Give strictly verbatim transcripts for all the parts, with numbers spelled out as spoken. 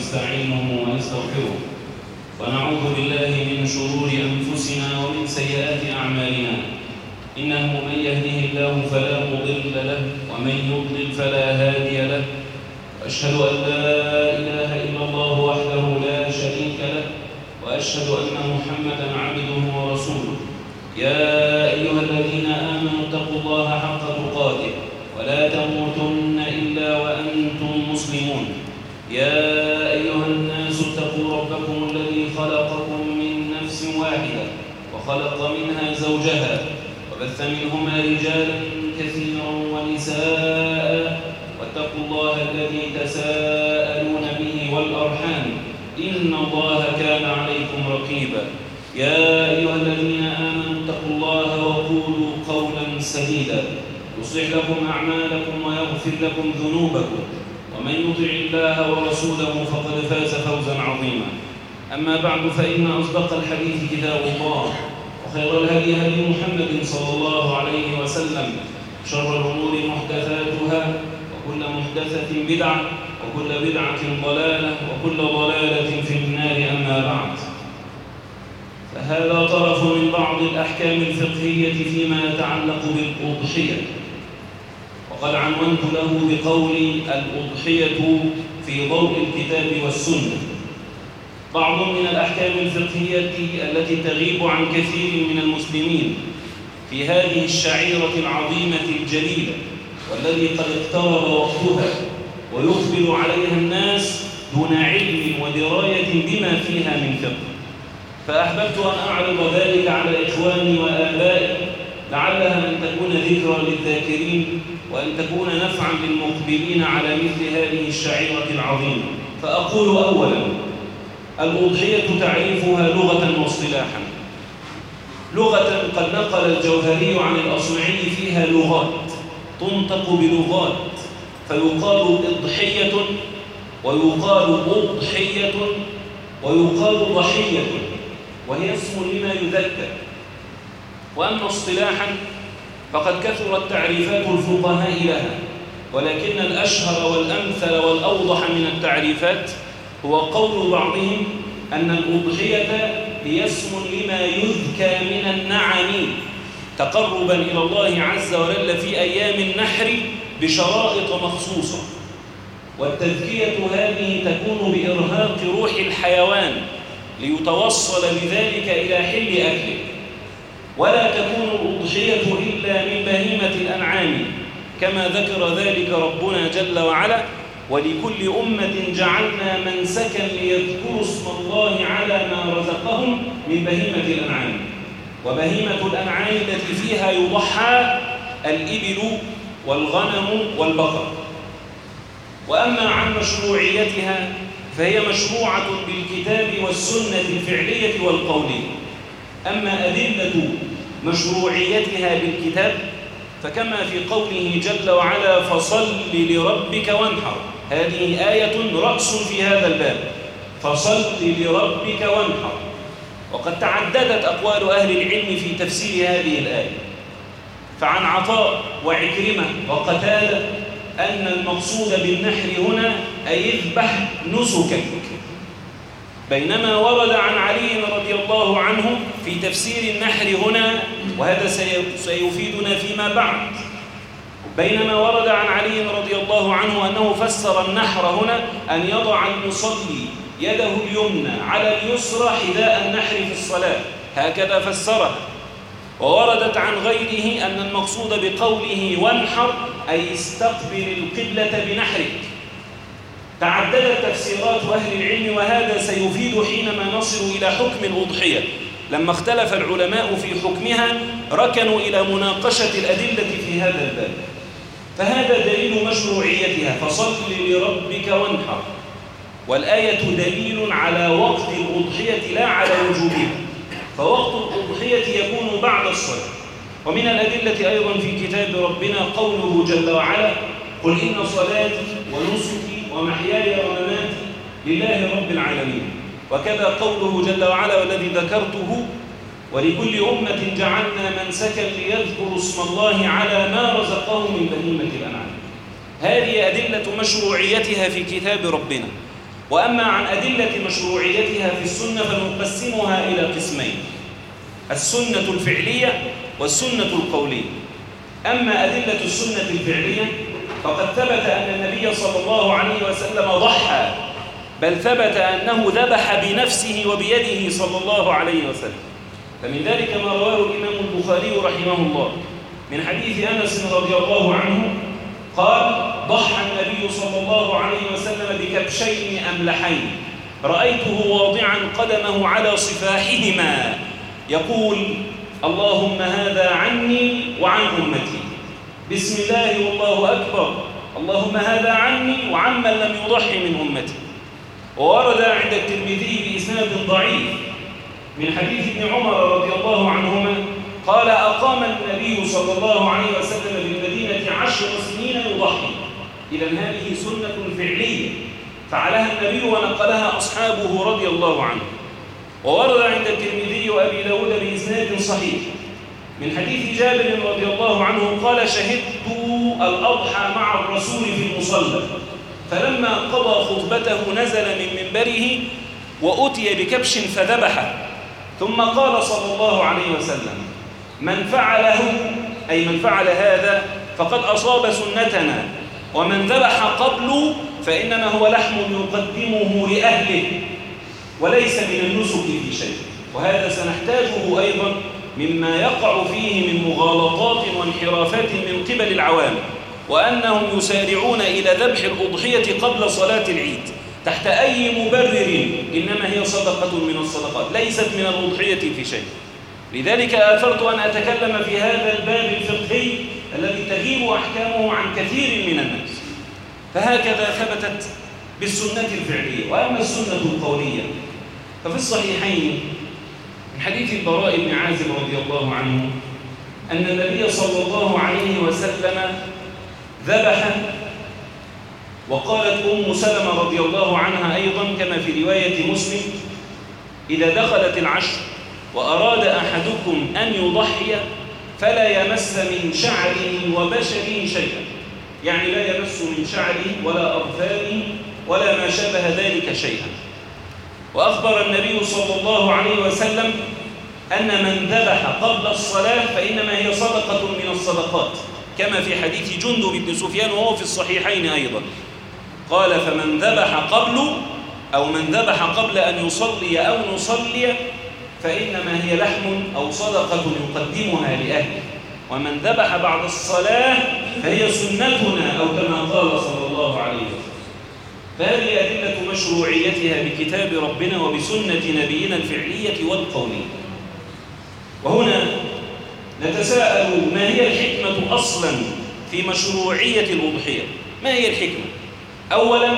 ونستعينه ونستغفره ونعوذ بالله من شرور أنفسنا ومن سيئات أعمالنا. إنه من يهده الله فلا مضل له ومن يضلل فلا هادي له، وأشهد أن لا إله إلا الله وحده لا شريك له، وأشهد أن محمدًا عبده ورسوله. يا أيها الذين آمنوا اتقوا الله حق تقاته ولا تموتن إلا وأنتم مسلمون. يا أيها الناس اتقوا ربكم الذي خلقكم من نفس واحدة وخلق منها زوجها وبث منهما رجالا كثيرا ونساء، واتقوا الله الذي تساءلون به والأرحام إن الله كان عليكم رقيبا. يا أيها الذين آمنوا اتقوا الله وقولوا قولا سديدا يصلح لكم أعمالكم ويغفر لكم ذنوبكم، ومن يطع الله ورسوله فقد فاز فوزا عظيما. أما بعد، فإن أصدق الحديث كتاب الله، وخير الهدي هدي محمد صلى الله عليه وسلم، شر الأمور محدثاتها، وكل محدثة بدعة، وكل بدعة ضلالة، وكل ضلالة في النار. أما بعد، فهذا طرف من بعض الأحكام الفقهية فيما يتعلق بالأضحية، وقد عنونت له بقولي الأضحية في ضوء الكتاب والسنة. بعض من الأحكام الفقهية التي تغيب عن كثير من المسلمين في هذه الشعيرة العظيمة الجليلة، والذي قد اقترب وقتها ويقبل عليها الناس دون علم ودراية بما فيها من فقه. فأحببت أن أعرض ذلك على إخواني وآبائي، لعلها أن تكون ذكرى للذاكرين، وأن تكون نفعا للمقبلين على مثل هذه الشعيرة العظيمة. فأقول أولا: الأضحية تعريفها لغة واصطلاحا. لغة قد نقل الجوهري عن الأصمعي فيها لغات تنطق بلغات، فيقال إضحية، ويقال أضحية، ويقال ضحية، وهي اسم لما يذكر. وأما اصطلاحا فقد كثرت تعريفات الفقهاء لها، ولكن الأشهر والأمثل والأوضح من التعريفات هو قول بعضهم أن الأضحية هي اسم لما يذكى من النعم تقربا إلى الله عز وجل في أيام النحر بشرائط مخصوصة، والتذكية هذه تكون بإرهاق روح الحيوان ليتوصل بذلك إلى حل أكله. ولا تكون الأضحية إلا من بهيمة الأنعام كما ذكر ذلك ربنا جل وعلا: ولكل أمة جعلنا منسكا ليذكروا اسم الله على ما رزقهم من بهيمة الأنعام. وبهيمة الأنعام التي فيها يضحى الإبل والغنم والبقر. وأما عن مشروعيتها فهي مشروعة بالكتاب والسنة الفعلية والقولية. أما أدلة مشروعيتها بالكتاب فكما في قوله جل وعلا: فصل لربك وانحر. هذه آية رأس في هذا الباب، فصل لربك وانحر. وقد تعددت أقوال أهل العلم في تفسير هذه الآية، فعن عطاء وعكرمة وقتادة أن المقصود بالنحر هنا أي اذبح نسكك، بينما ورد عن علي رضي الله عنه في تفسير النحر هنا، وهذا سيفيدنا فيما بعد، بينما ورد عن علي رضي الله عنه أنه فسر النحر هنا أن يضع المصلي يده اليمنى على اليسرى حذاء النحر في الصلاة، هكذا فسره. ووردت عن غيره أن المقصود بقوله وانحر أي استقبل القبلة بنحرك. تعددت تفسيرات أهل العلم، وهذا سيفيد حينما نصل إلى حكم الأضحية. لما اختلف العلماء في حكمها ركنوا إلى مناقشة الأدلة في هذا الباب. فهذا دليل مشروعيتها: فصل لربك وانحر. والآية دليل على وقت الأضحية لا على وجوبها، فوقت الأضحية يكون بعد الصلاة. ومن الأدلة أيضا في كتاب ربنا قوله جل وعلا: قل إن صلاتي ونسكي ومحياي ومماتي لله رب العالمين. وكذا قوله جل وعلا: والذي ذكرته ولكل أمة جعلنا منسكا ليذكروا اسم الله على ما رزقهم من بهيمة الأنعام. هذه أدلة مشروعيتها في كتاب ربنا. وأما عن أدلة مشروعيتها في السنة فنقسمها إلى قسمين: السنة الفعلية والسنة القولية. أما أدلة السنة الفعلية فقد ثبت أن النبي صلى الله عليه وسلم ضحى، بل ثبت أنه ذبح بنفسه وبيده صلى الله عليه وسلم. فمن ذلك ما رواه الإمام البخاري رحمه الله من حديث أنس رضي الله عنه قال: ضحى النبي صلى الله عليه وسلم بكبشين أملحين رأيته واضعا قدمه على صفاحهما يقول: اللهم هذا عني وعن أمتي، بسم الله والله أكبر، اللهم هذا عني وعمن لم يضحي من أمتي. وورد عند الترمذي بإسناد ضعيف من حديث ابن عمر رضي الله عنهما قال: أقام النبي صلى الله عليه وسلم بالمدينة عشر سنين يضحي. إذا هذه سنة فعلية فعلها النبي ونقلها أصحابه رضي الله عنه. وورد عند الترمذي وأبي داود بإسناد صحيح من حديث جابر رضي الله عنه قال: شهدت الأضحى مع الرسول في المصلى، فلما قضى خطبته نزل من منبره وأتي بكبش فذبحه، ثم قال صلى الله عليه وسلم: من فعله أي من فعل هذا فقد أصاب سنتنا، ومن ذبح قبل فإنما هو لحم يقدمه لأهله وليس من النسك في شيء. وهذا سنحتاجه أيضا مما يقع فيه من مغالطات وانحرافات من قبل العوام، وأنهم يسارعون إلى ذبح الأضحية قبل صلاة العيد تحت أي مبرر، إنما هي صدقة من الصدقات ليست من الأضحية في شيء. لذلك آثرت أن أتكلم في هذا الباب الفقهي الذي تغيب أحكامه عن كثير من الناس. فهكذا ثبتت بالسنة الفعلية. وأما السنة القولية ففي الصحيحين من حديث البراء بن عازب رضي الله عنه أن النبي صلى الله عليه وسلم ذبح. وقالت أم سلمة رضي الله عنها أيضا كما في رواية مسلم: إذا دخلت العشر وأراد أحدكم أن يضحي فلا يمس من شعره وبشره شيئا، يعني لا يمس من شعره ولا أظفاره ولا ما شابه ذلك شيئا. وأخبر النبي صلى الله عليه وسلم أن من ذبح قبل الصلاة فإنما هي صدقة من الصدقات، كما في حديث جندب بن سفيان وهو في الصحيحين أيضا قال: فمن ذبح قبل أو من ذبح قبل أن يصلي أو نصلي فإنما هي لحم أو صدقة يقدمها لأهله، ومن ذبح بعد الصلاة فهي سنتنا أو كما قال صلى الله عليه وسلم. فهذه أدلة مشروعيتها بكتاب ربنا وبسنة نبينا الفعلية والقولية. وهنا نتساءل: ما هي الحكمة أصلا في مشروعية الأضحية؟ ما هي الحكمة؟ أولا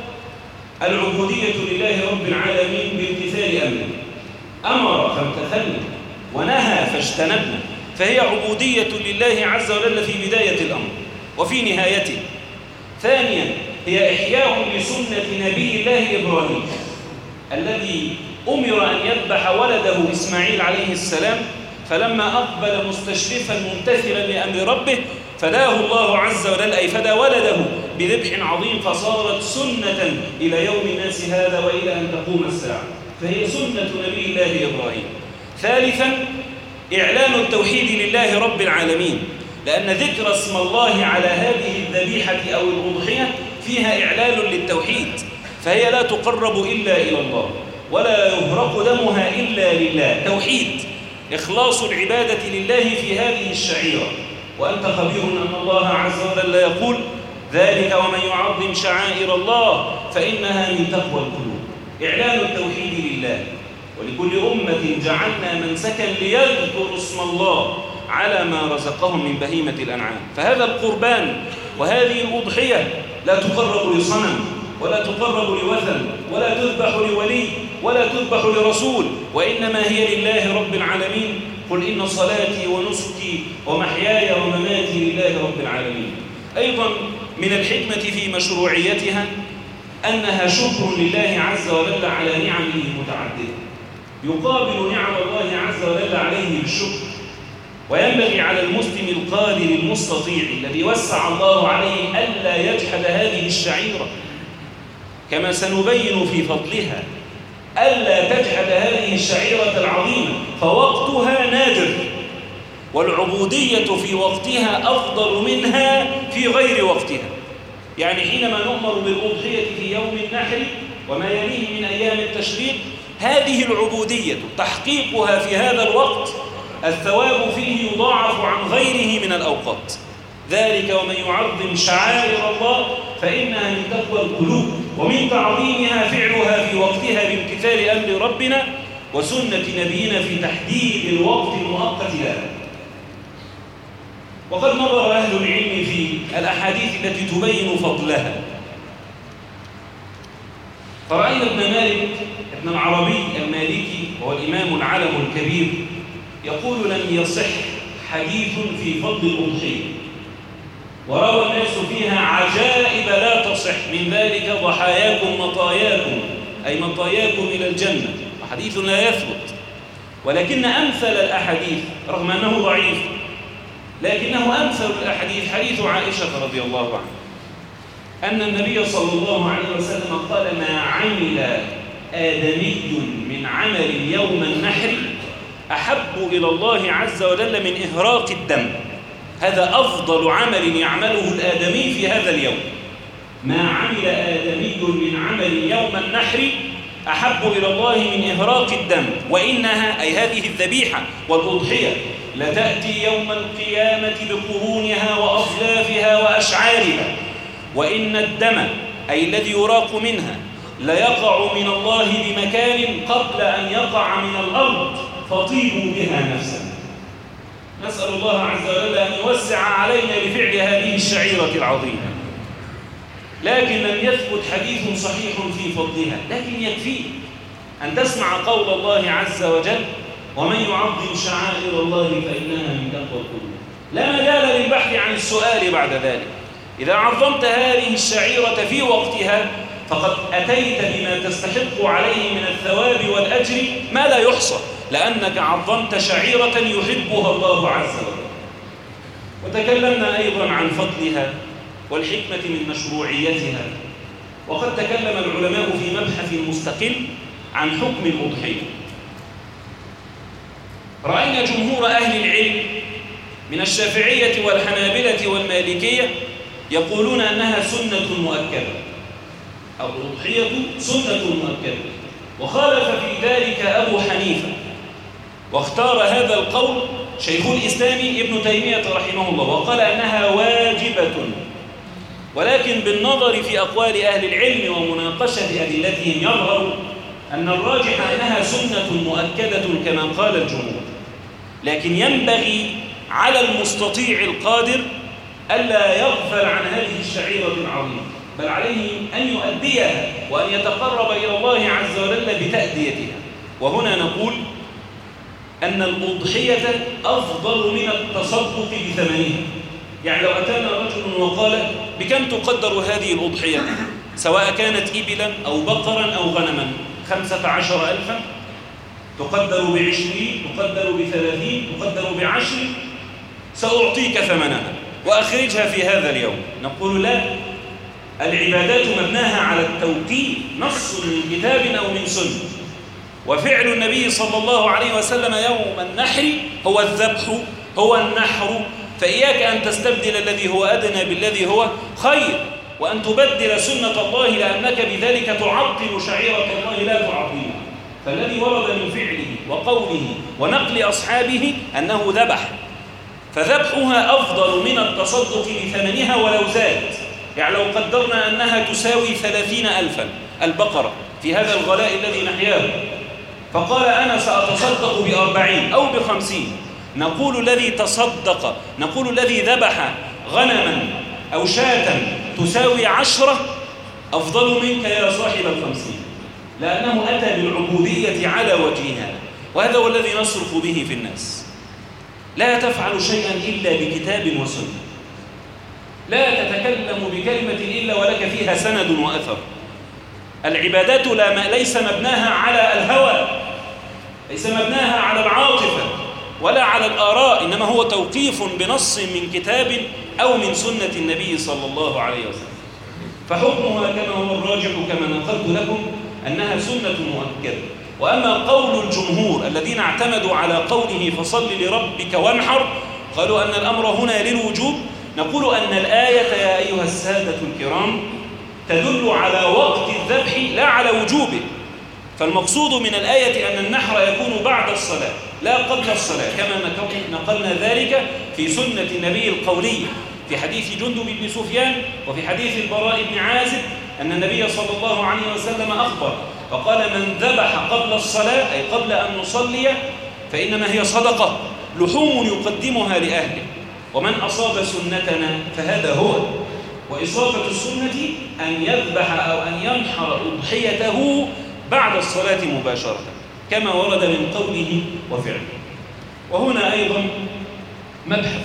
العبودية لله رب العالمين بامتثال أمره، أمر فامتثلنا ونهى فاجتنبنا، فهي عبودية لله عز وجل في بداية الأمر وفي نهايته. ثانيا هي إحياء لسنة نبي الله إبراهيم الذي أمر أن يذبح ولده إسماعيل عليه السلام، فلما أقبل مستشرفا ممتثلا لأمر ربه فداه الله عز وجل أي فدى ولده بذبح عظيم، فصارت سنة إلى يوم الناس هذا وإلى أن تقوم الساعة، فهي سنة نبي الله إبراهيم. ثالثا إعلان التوحيد لله رب العالمين، لأن ذكر اسم الله على هذه الذبيحة أو الأضحية فيها إعلان للتوحيد، فهي لا تقرب إلا إلى الله ولا يهرق دمها إلا لله. توحيد، إخلاص العبادة لله في هذه الشعيرة. وأنت خبير أن الله عز وجل يقول: ذلك ومن يعظم شعائر الله فإنها من تقوى القلوب. إعلان التوحيد لله. ولكل أمة جعلنا منسكا ليذكروا اسم الله على ما رزقهم من بهيمة الأنعام. فهذا القربان وهذه الأضحية لا تقرب لصنم ولا تقرب لوثن ولا تذبح لولي ولا تذبح لرسول، وإنما هي لله رب العالمين. قل إن صلاتي ونسكي ومحياي ومماتي لله رب العالمين. أيضا من الحكمة في مشروعيتها أنها شكر لله عز وجل على نعمه المتعددة، يقابل نعم الله عز وجل عليه بالشكر. وينبغي على المسلم القادر المستطيع الذي وسع الله عليه ألا يجحد هذه الشعيرة، كما سنبين في فضلها ألا تجحد هذه الشعيرة العظيمة، فوقتها نادر، والعبودية في وقتها أفضل منها في غير وقتها. يعني حينما نؤمر بالأضحية في يوم النحر وما يليه من أيام التشريق، هذه العبودية تحقيقها في هذا الوقت الثواب فيه يضاعف عن غيره من الأوقات. ذلك ومن يعظم شعائر الله فإنها من تقوى القلوب، ومن تعظيمها فعلها في وقتها بامتثال أمر ربنا وسنة نبينا في تحديد الوقت المؤقت لها. وقد نظر أهل العلم في الأحاديث التي تبين فضلها، فرأينا ابن مالك ابن العربي المالكي وهو الإمام العلم الكبير يقول: لم يصح حديث في فضل الأضحية، وروى الناس فيها عجائب لا تصح، من ذلك ضحاياكم مطاياكم، أي مطاياكم إلى الجنة، حديث لا يثبت. ولكن أمثل الأحاديث رغم أنه ضعيف، لكنه أمثل الأحاديث حديث عائشة رضي الله عنها أن النبي صلى الله عليه وسلم قال: ما عمل آدمي من عمل يوم النحر أحب إلى الله عز وجل من إهراق الدم. هذا أفضل عمل يعمله الآدمي في هذا اليوم. ما عمل آدمي من عمل يوم النحر أحب إلى الله من إهراق الدم، وإنها أي هذه الذبيحة والأضحية لتأتي يوم القيامة بقرونها وأصلافها وأشعارها، وإن الدم أي الذي يراق منها ليقع من الله بمكان قبل أن يقع من الأرض، فطيبوا بها نفسا. نسأل الله عز وجل أن يوسع علينا لفعل هذه الشعيرة العظيمة. لكن لم يثبت حديث صحيح في فضلها، لكن يكفي أن تسمع قول الله عز وجل: ومن يعظم شعائر الله فإنها من تقوى القلوب. لا مجال للبحث عن السؤال بعد ذلك. إذا عظمت هذه الشعيرة في وقتها فقد أتيت بما تستحق عليه من الثواب والأجر ما لا يحصى، لأنك عظمت شعيرة يحبها الله عز وجل. وتكلمنا أيضا عن فضلها والحكمة من مشروعيتها، وقد تكلم العلماء في مبحث مستقل عن حكم الأضحية. رأينا جمهور أهل العلم من الشافعية والحنابلة والمالكية يقولون أنها سنة مؤكدة، أو الأضحية سنة مؤكدة، وخالف في ذلك أبو حنيفة، واختار هذا القول شيخ الإسلام ابن تيمية رحمه الله، وقال أنها واجبة. ولكن بالنظر في أقوال أهل العلم ومناقشة أدلتهم يظهر أن الراجح أنها سنة مؤكدة كما قال الجمهور. لكن ينبغي على المستطيع القادر ألا يغفل عن هذه الشعيرة العظيمة، بل عليه أن يؤديها وأن يتقرب إلى الله عز وجل بتأديتها. وهنا نقول أن الأضحية أفضل من التصدق بثمنها. يعني لو أتانا رجل وقال: بكم تقدر هذه الأضحية؟ سواء كانت إبلا أو بقرا أو غنما، خمسة عشر ألفا، تقدر بعشرين، تقدر بثلاثين، تقدر بعشر، سأعطيك ثمنها وأخرجها في هذا اليوم. نقول: لا، العبادات مبناها على التوقيت، نص من كتاب أو من سنة. وفعل النبي صلى الله عليه وسلم يوم النحر هو الذبح، هو النحر. فإياك أن تستبدل الذي هو أدنى بالذي هو خير، وأن تبدل سنة الله، لأنك بذلك تعطل شعيرة الله لا تعظمها. فالذي ورد من فعله وقوله ونقل أصحابه أنه ذبح، فذبحها أفضل من التصدق بثمنها ولو زاد. يعني لو قدرنا أنها تساوي ثلاثين ألفا البقرة في هذا الغلاء الذي نحياه، فقال: أنا سأتصدق بأربعين أو بخمسين، نقول الذي تصدق، نقول الذي ذبح غنما أو شاة تساوي عشرة أفضل منك يا صاحب الخمسين، لأنه أتى بالعبودية على وجهها. وهذا هو الذي نصرف به في الناس. لا تفعل شيئا إلا بكتاب وسنة، لا تتكلم بكلمة إلا ولك فيها سند وأثر. العبادات لا ما ليس مبناها على الهوى، ليس مبناها على العاطفة ولا على الآراء، إنما هو توقيف بنص من كتاب أو من سنة النبي صلى الله عليه وسلم. فحكمها كما هو الراجح كما نقلت لكم أنها سنة مؤكدة. وأما قول الجمهور الذين اعتمدوا على قوله فصل لربك وانحر قالوا أن الأمر هنا للوجوب، نقول أن الآية يا أيها السادة الكرام تدل على وقت الذبح لا على وجوبه. فالمقصود من الآية أن النحر يكون بعد الصلاة لا قبل الصلاة، كما نقلنا ذلك في سنة النبي القولية في حديث جندب بن سفيان وفي حديث البراء بن عازب أن النبي صلى الله عليه وسلم أخبر فقال من ذبح قبل الصلاة أي قبل أن نصلي فإنما هي صدقة لحوم يقدمها لأهله، ومن أصاب سنتنا فهذا هو. وإصابة السنة أن يذبح أو أن ينحر أضحيته بعد الصلاة مباشرة كما ورد من قوله وفعله. وهنا أيضا مبحث: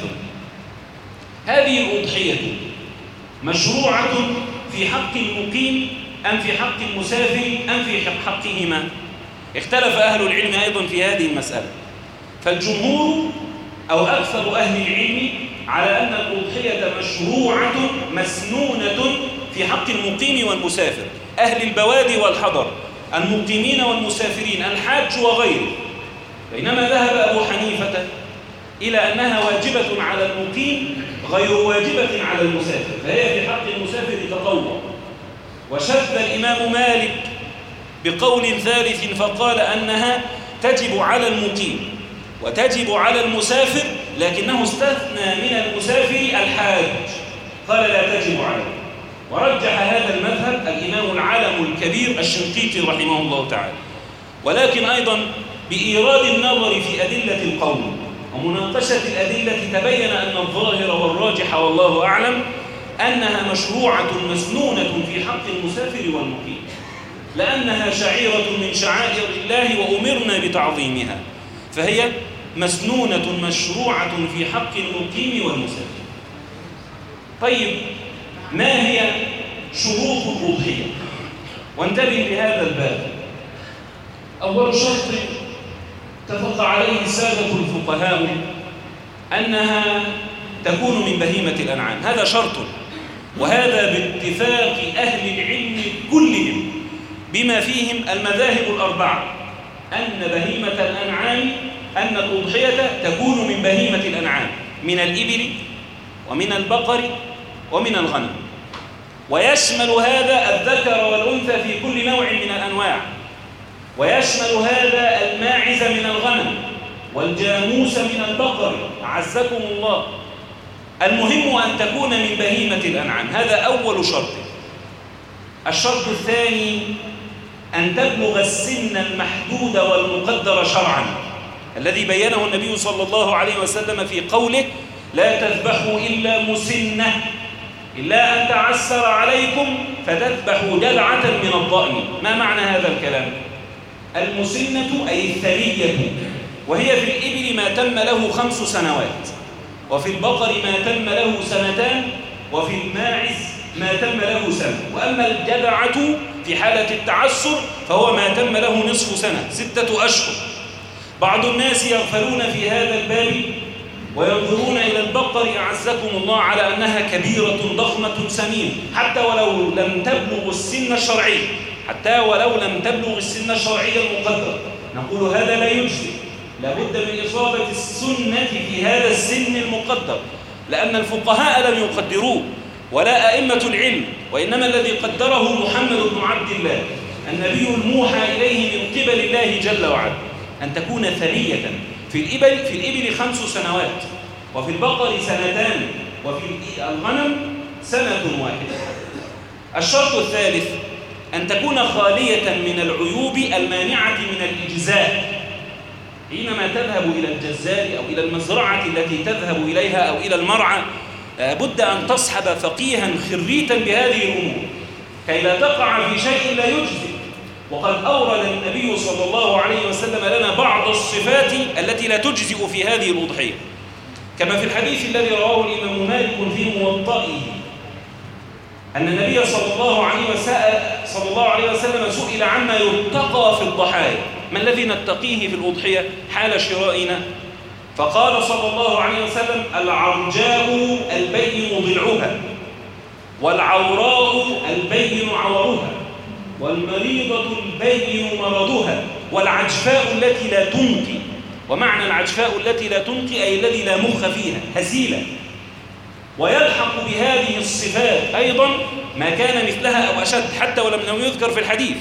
هذه الأضحية مشروعة في حق المقيم أم في حق المسافر أم في حقهما؟ اختلف أهل العلم أيضا في هذه المسألة، فالجمهور أو أكثر أهل العلم على أن الأضحية مشروعة مسنونة في حق المقيم والمسافر، أهل البوادي والحضر، المقيمين والمسافرين، الحاج وغيره. بينما ذهب أبو حنيفة إلى أنها واجبة على المقيم غير واجبة على المسافر، فهي في حق المسافر تطوع. وشذ الإمام مالك بقول ثالث فقال أنها تجب على المقيم وتجب على المسافر، لكنه استثنى من المسافر الحاج، قال لا تجب عليه. ورجح هذا المذهب الإمام العالم الكبير الشنقيطي رحمه الله تعالى. ولكن أيضا بإيراد النظر في أدلة القول ومناقشة الأدلة تبين أن الظاهر والراجح والله أعلم أنها مشروعة مسنونة في حق المسافر والمقيم، لأنها شعيرة من شعائر الله وأمرنا بتعظيمها، فهي مسنونة مشروعة في حق المقيم والمسافر. طيب، ما هي شروط الأضحية؟ وانتبه لهذا الباب. أول شرط اتفق عليه السادة الفقهاء أنها تكون من بهيمة الأنعام، هذا شرط، وهذا باتفاق أهل العلم كلهم بما فيهم المذاهب الأربعة، أن بهيمة الأنعام أن الأضحية تكون من بهيمة الأنعام، من الإبل ومن البقر ومن الغنم، ويشمل هذا الذكر والأنثى في كل نوع من الأنواع، ويشمل هذا الماعز من الغنم والجاموس من البقر، أعزكم الله. المهم أن تكون من بهيمة الأنعام، هذا أول شرط. الشرط الثاني أن تبلغ السن المحدود والمقدر شرعا الذي بينه النبي صلى الله عليه وسلم في قوله لا تذبحوا إلا مسنة إلا أن تعسر عليكم فتذبحوا جذعة من الضأن. ما معنى هذا الكلام؟ المسنة أي الثنية، وهي في الإبل ما تم له خمس سنوات، وفي البقر ما تم له سنتان، وفي الماعز ما تم له سنة. وأما الجذعة في حالة التعسر فهو ما تم له نصف سنة، ستة أشهر. بعض الناس يغفلون في هذا الباب وينظرون إلى البقر أعزكم الله على أنها كبيرة ضخمة سمين، حتى ولو لم تبلغ السن الشرعي، حتى ولو لم تبلغ السن الشرعي المقدر، نقول هذا لا يجزي، لابد من إصابة السنة في هذا السن المقدر، لأن الفقهاء لم يقدروه ولا أئمة العلم، وإنما الذي قدره محمد بن عبد الله النبي الموحى إليه من قبل الله جل وعلا، أن تكون ثنية. في الإبل في الإبل خمس سنوات، وفي البقر سنتان، وفي الغنم سنة واحدة. الشرط الثالث أن تكون خالية من العيوب المانعة من الإجزاء. حينما تذهب إلى الجزار أو إلى المزرعة التي تذهب إليها أو إلى المرعى لابد أن تصحب فقيها خريتا بهذه الأمور كي لا تقع في شيء لا يجزي. وقد أورد النبي صلى الله عليه وسلم لنا بعض الصفات التي لا تجزئ في هذه الأضحية، كما في الحديث الذي رواه الإمام مالك في موطئه أن النبي صلى الله عليه وسلم صلى الله عليه وسلم سئل عما يتقى في الضحايا، ما الذي نتقيه في الأضحية حال شرائنا؟ فقال صلى الله عليه وسلم العرجاء البين ضلعها، والعوراء البين عورها، والمريضة البين مرضها، والعجفاء التي لا تنقي. ومعنى العجفاء التي لا تنقي أي الذي لا مخ فيها، هزيلة. ويلحق بهذه الصفات أيضا ما كان مثلها أو أشد حتى ولم يذكر في الحديث.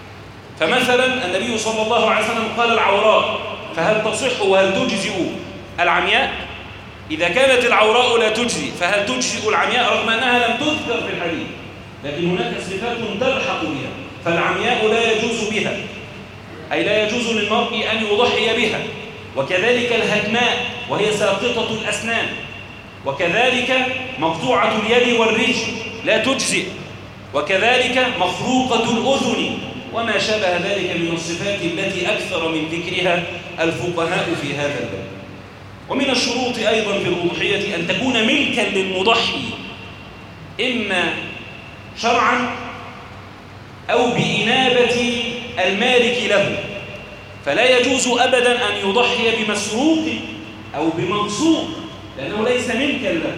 فمثلا النبي صلى الله عليه وسلم قال العوراء، فهل تصح وهل تجزئ العمياء؟ إذا كانت العوراء لا تجزي فهل تجزئ العمياء رغم أنها لم تذكر في الحديث؟ لكن هناك صفات تلحق بها، فالعمياء لا يجوز بها، أي لا يجوز للمرء أن يضحي بها. وكذلك الهدماء وهي ساقطة الأسنان، وكذلك مقطوعة اليد والرجل لا تجزئ، وكذلك مخروقة الأذن وما شابه ذلك من الصفات التي أكثر من ذكرها الفقهاء في هذا الباب. ومن الشروط أيضا في الأضحية أن تكون ملكا للمضحي، إما شرعا أو بإنابة المالك له، فلا يجوز أبدا أن يضحي بمسروق أو بمغصوب لأنه ليس ملكا له.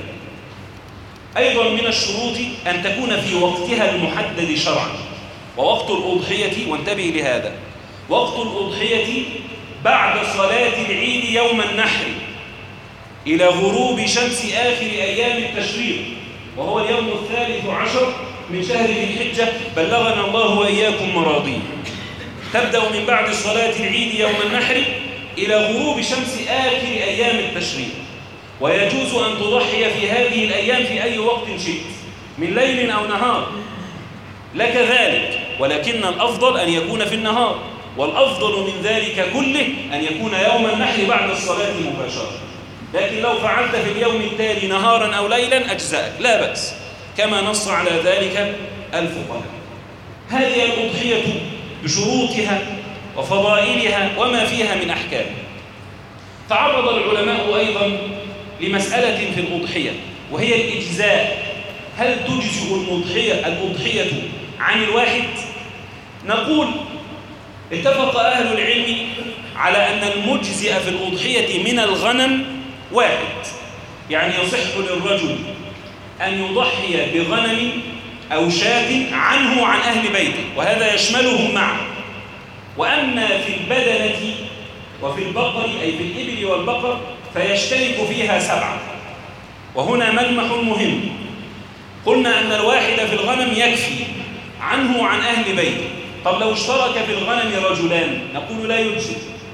أيضا من الشروط أن تكون في وقتها المحدد شرعا. ووقت الأضحية، وانتبه لهذا، وقت الأضحية بعد صلاة العيد يوم النحر إلى غروب شمس آخر أيام التشريق، وهو اليوم الثالث عشر من شهر ذي الحجة، بلغنا الله وإياكم مراضيه. تبدأ من بعد صلاة العيد يوم النحر إلى غروب شمس آخر أيام التشريق. ويجوز أن تضحي في هذه الأيام في أي وقت شئت من ليل أو نهار لك ذلك، ولكن الأفضل أن يكون في النهار، والأفضل من ذلك كله أن يكون يوم النحر بعد الصلاة مباشرة. لكن لو فعلت في اليوم التالي نهارا أو ليلا أجزاءك لا بأس، كما نص على ذلك الفقهاء. هذه الأضحية بشروطها وفضائلها وما فيها من أحكام. تعرض العلماء أيضا لمسألة في الأضحية وهي الإجزاء. هل تجزئ الأضحية الأضحية عن الواحد؟ نقول اتفق أهل العلم على أن المجزئ في الأضحية من الغنم واحد، يعني يصح للرجل أن يضحي بغنم أو شاة عنه وعن أهل بيته، وهذا يشملهم معا. وأما في البدنة وفي البقر أي في الإبل والبقر فيشترك فيها سبعة. وهنا ملمح مهم، قلنا أن الواحد في الغنم يكفي عنه وعن أهل بيته. طب لو اشترك في الغنم رجلان نقول لا يجزي،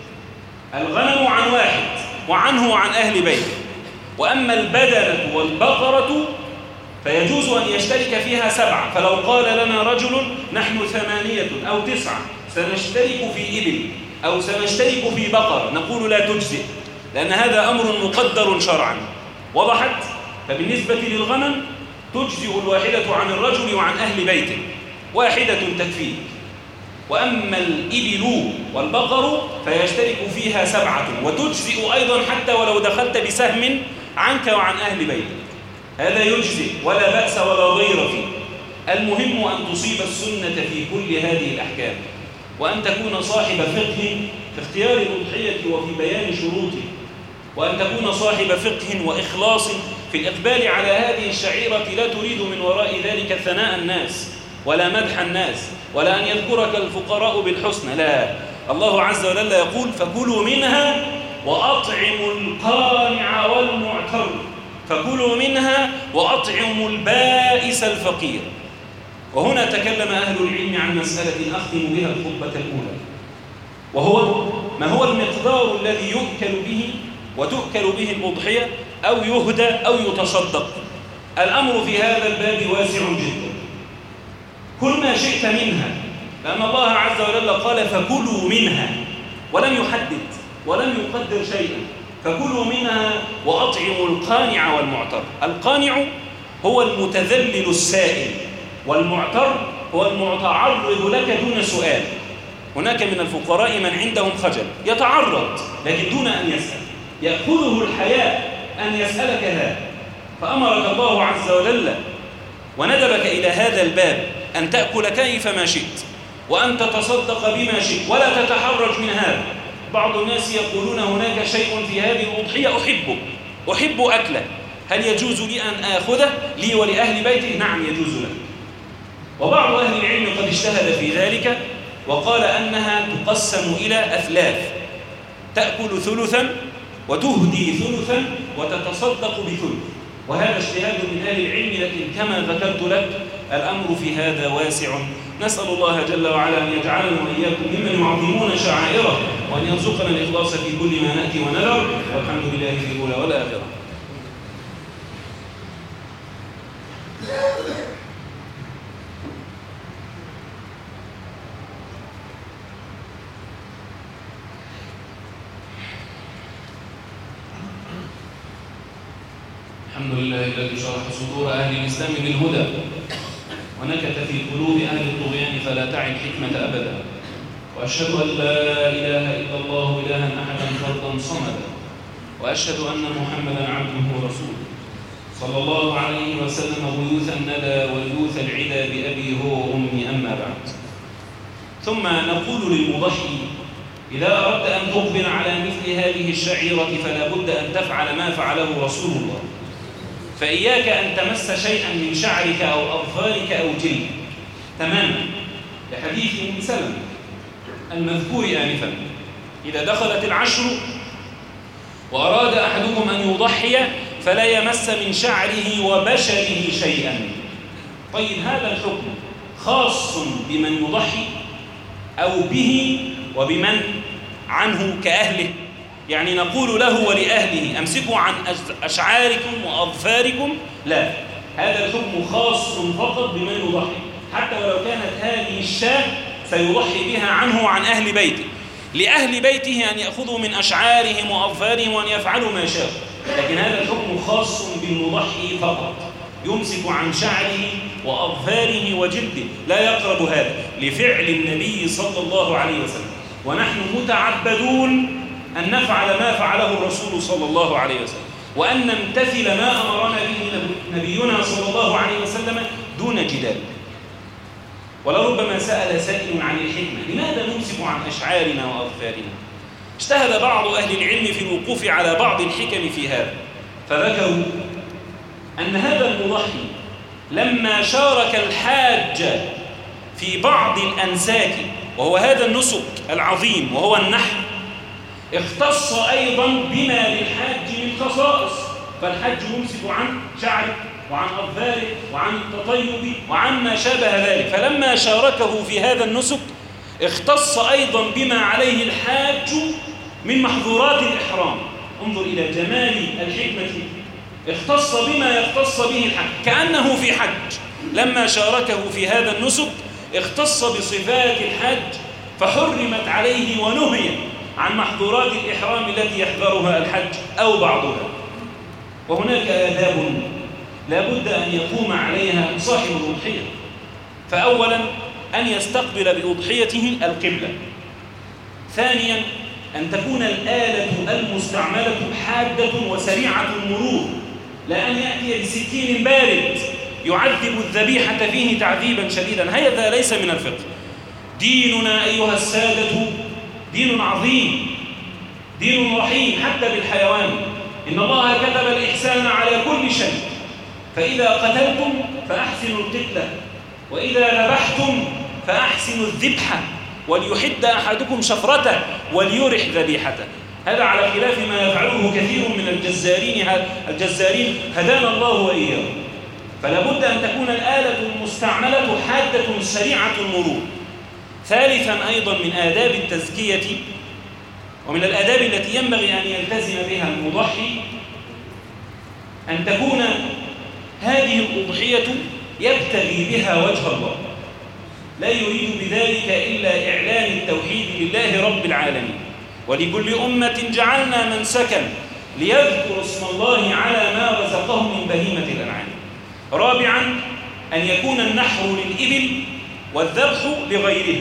الغنم عن واحد وعنه وعن أهل بيته. وأما البدنة والبقرة فيجوز أن يشترك فيها سبعة، فلو قال لنا رجل نحن ثمانية أو تسعة سنشترك في إبل أو سنشترك في بقر نقول لا تجزئ، لأن هذا أمر مقدر شرعا. وضحت؟ فبالنسبة للغنم تجزئ الواحدة عن الرجل وعن أهل بيته، واحدة تكفيه. وأما الإبل والبقر فيشترك فيها سبعة، وتجزئ أيضا حتى ولو دخلت بسهم عنك وعن أهل بيتك، هذا يجزئ ولا بأس ولا ضير فيه. المهم أن تصيب السنة في كل هذه الأحكام، وأن تكون صاحب فقه في اختيار الأضحية وفي بيان شروطه، وأن تكون صاحب فقه وإخلاص في الإقبال على هذه الشعيرة، لا تريد من وراء ذلك ثناء الناس ولا مدح الناس ولا أن يذكرك الفقراء بالحسنى، لا. الله عز وجل يقول فكلوا منها وأطعموا القانع والمعتر، فكلوا منها وأطعموا البائس الفقير. وهنا تكلم أهل العلم عن مسألة أختم بها الخطبة الأولى، وهو ما هو المقدار الذي يؤكل به وتؤكل به الأضحية أو يهدى أو يتصدق. الأمر في هذا الباب واسع جدا، كل ما شئت منها، لأن الله عز وجل قال فكلوا منها ولم يحدد ولم يقدر شيئا. فكلوا منها وأطعموا القانع والمعتر. القانع هو المتذلل السائل، والمعتر هو المتعرض لك دون سؤال. هناك من الفقراء من عندهم خجل يتعرض لكن دون أن يسأل، يأخذه الحياء أن يسألك هذا. فأمرك الله عز وجل وندبك إلى هذا الباب أن تأكل كيف ما شئت وأن تتصدق بما شئت ولا تتحرج من هذا. بعض الناس يقولون هناك شيء في هذه الأضحية أحبه أحب أكله، هل يجوز لي أن آخذه لي ولأهل بيتي؟ نعم يجوز لك. وبعض أهل العلم قد اجتهد في ذلك وقال أنها تقسم إلى أثلاث، تأكل ثلثا وتهدي ثلثا وتتصدق بثلث، وهذا اجتهاد من أهل العلم، لكن كما ذكرت لك الأمر في هذا واسع. نسأل الله جل وعلا أن يجعلنا وإياكم ممن يعظمون شعائره، وأن يرزقنا الإخلاص في كل ما نأتي ونذر، والحمد لله في الأولى والآخرة. الحمد لله الذي شرح صدور أهل الإسلام بالهدى ونكت في قلوب أهل الطغيان فلا تعي الحكمة أبدا، وأشهد أن لا إله إلا الله إلها أحدا فردا صمدا، وأشهد أن محمدا عبده ورسوله صلى الله عليه وسلم غيوث الندى واليوث العدا بأبي هو وأمي، أما بعد. ثم نقول للمضحي: إذا أردت أن تقبل على مثل هذه الشعيرة فلا بد أن تفعل ما فعله رسول الله، فإياك أن تمس شيئا من شعرك أو أظفارك أو جلدك تماما، لحديث أم سلمة المذكور آنفا: إذا دخلت العشر وأراد أحدكم أن يضحي فلا يمس من شعره وبشره شيئا. طيب، هذا الحكم خاص بمن يضحي أو به وبمن عنه كأهله؟ يعني نقول له ولأهله: أمسكوا عن أشعاركم وأظفاركم؟ لا، هذا الحكم خاص فقط بمن يضحي، حتى ولو كانت هذه الشاة سيضحي بها عنه وعن أهل بيته. لأهل بيته أن يأخذوا من أشعارهم وأظفارهم وأن يفعلوا ما شاء، لكن هذا الحكم خاص بالمضحي فقط، يمسك عن شعره وأظفاره وجلده، لا يقرب هذا لفعل النبي صلى الله عليه وسلم، ونحن متعبدون أن نفعل ما فعله الرسول صلى الله عليه وسلم، وأن نمتثل ما أمرنا به نبينا صلى الله عليه وسلم دون جدال. ولربما سأل سائل عن الحكمة: لماذا نمسك عن أشعارنا وأظفارنا؟ اجتهد بعض أهل العلم في الوقوف على بعض الحكم في هذا، فذكروا أن هذا المضحي لما شارك الحاج في بعض الأنساك، وهو هذا النسك العظيم وهو النحر، اختص أيضا بما للحاج من خصائص، فالحاج يمسك عن شعره وعن أظفاره وعن التطيب وعن ما شابه ذلك، فلما شاركه في هذا النسك اختص أيضا بما عليه الحاج من محظورات الإحرام. انظر إلى جمال الحكمة، اختص بما يختص به الحاج كأنه في حج، لما شاركه في هذا النسك اختص بصفات الحج فحرمت عليه ونهي عن محظورات الإحرام التي يحذرها الحج أو بعضها. وهناك آداب لا بد أن يقوم عليها صاحب الأضحية، فأولا أن يستقبل بأضحيته القبلة، ثانيا أن تكون الآلة المستعملة حادة وسريعة المرور، لا أن يأتي بسكين بارد يعذب الذبيحة فيه تعذيبا شديدا، هذا ليس من الفقه. ديننا أيها السادة دين عظيم، دين رحيم حتى بالحيوان، إن الله كتب الإحسان على كل شيء، فإذا قتلتم فأحسنوا القتلة، وإذا ذبحتم فأحسنوا الذبحة، وليحد أحدكم شفرته وليرح ذبيحته. هذا على خلاف ما يفعله كثير من الجزارين الجزارين هدانا الله وإياه. فلا بد أن تكون الآلة المستعملة حادة سريعة المرور. ثالثا أيضا من آداب التزكية ومن الآداب التي ينبغي أن يلتزم بها المضحي أن تكون هذه الأضحية يبتغي بها وجه الله، لا يريد بذلك إلا إعلان التوحيد لله رب العالمين. ولكل أمة جعلنا منسكا ليذكروا اسم الله على ما رزقهم من بهيمة الأنعام. رابعا أن يكون النحر للإبل والذبح لغيرها،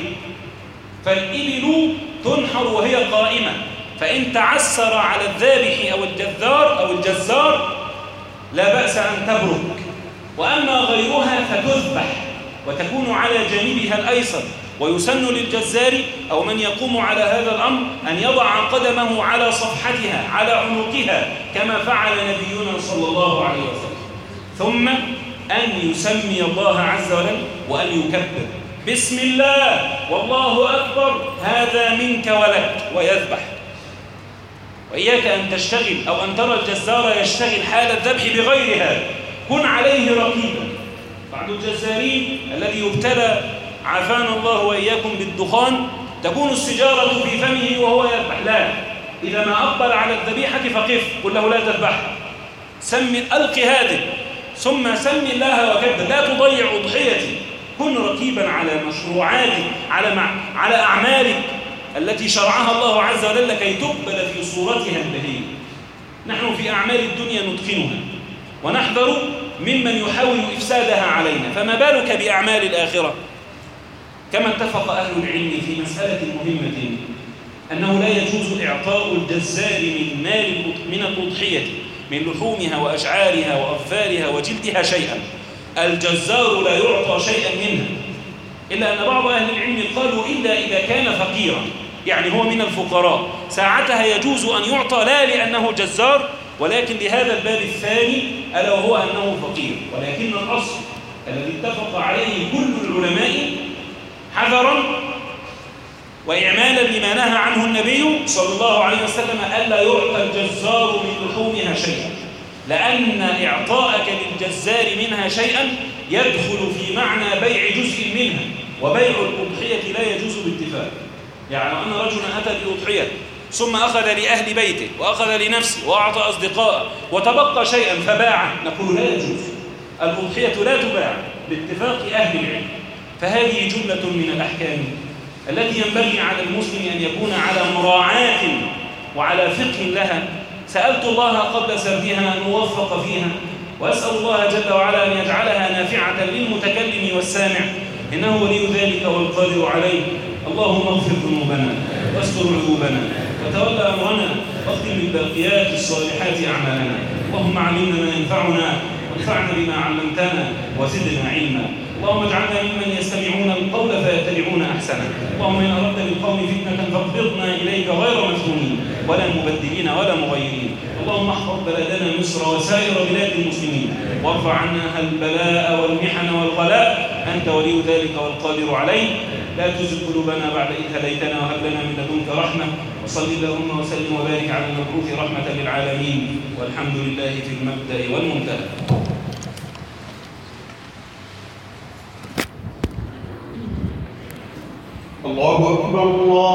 فالإبل تنحر وهي قائمة، فإن تعسر على الذابح أو الجزار أو الجزار لا بأس أن تبرك، وأما غيرها فتذبح وتكون على جانبها الأيسر ويسن للجزار أو من يقوم على هذا الأمر أن يضع قدمه على صفحتها على عنقها كما فعل نبينا صلى الله عليه وسلم، ثم أن يسمي الله عز وجل وأن يكبر بسم الله والله أكبر هذا منك ولك ويذبح. وإياك أن تشتغل أو أن ترى الجزار يشتغل حال الذبح بغير هذا، كن عليه رقيبا. بعض الجزارين الذي يبتلى عافانا الله وإياكم بالدخان تكون السجارة في فمه وهو يذبح، لا، إذا ما أقبل على الذبيحة فقف، قل له لا تذبح، سمي ألق هذه ثم سمي الله وكبر، لا تضيع أضحيتي، كن رقيبا على مشروعاتك، على مع... على أعمالك التي شرعها الله عز وجل كي تقبل في صورتها البهية. نحن في أعمال الدنيا نتقنها ونحذر ممن يحاول إفسادها علينا، فما بالك بأعمال الآخرة؟ كما اتفق أهل العلم في مسألة مهمة أنه لا يجوز إعطاء الجزار من مال من الأضحية من لحومها وأشعارها وأظفارها وجلدها شيئا. الجزار لا يعطى شيئا منها، إلا أن بعض أهل العلم قالوا إلا إذا كان فقيرا، يعني هو من الفقراء، ساعتها يجوز أن يعطى لا لأنه جزار ولكن لهذا الباب الثاني ألا وهو أنه فقير. ولكن الأصل الذي اتفق عليه كل العلماء حذرا وإعمالا لما نهى عنه النبي صلى الله عليه وسلم ألا يعطى الجزار من لحومها شيئا، لأن إعطاءك للجزار منها شيئا يدخل في معنى بيع جزء منها، وبيع الأضحية لا يجوز باتفاق. يعني أن رجلا أتى بأضحية ثم أخذ لأهل بيته وأخذ لنفسه وأعطى أصدقائه وتبقى شيئا فباعه، نقول لا يجوز، الأضحية لا تباع باتفاق أهل العلم. فهذه جملة من الأحكام التي ينبغي على المسلم أن يكون على مراعاة وعلى فقه لها. سألت الله قبل سردها أن أوفق فيها، وأسأل الله جل وعلا أن يجعلها نافعة للمتكلم والسامع، إنه ولي ذلك والقادر عليه. اللهم اغفر ذنوبنا واستر عيوبنا وتولى أمرنا واختم بالباقيات الصالحات أعمالنا. اللهم علمنا ما ينفعنا وانفعنا بما علمتنا وزدنا علما. اللهم اجعلنا ممن يستمعون القول فيتبعون احسنه. اللهم ان اردت بالقوم فتنه فاقبضنا اليك غير مفتونين ولا مبدلين ولا مغيرين. اللهم احفظ بلدنا مصر وسائر بلاد المسلمين وارفع عنها البلاء والمحن والغلاء، انت ولي ذلك والقادر عليه. لا تزغ قلوبنا بعد إذ هديتنا وهب لنا من لدنك رحمه. وصل اللهم وسلم وبارك على المبعوث رحمه للعالمين، والحمد لله في المبدأ والمنتهى. الله أكبر الله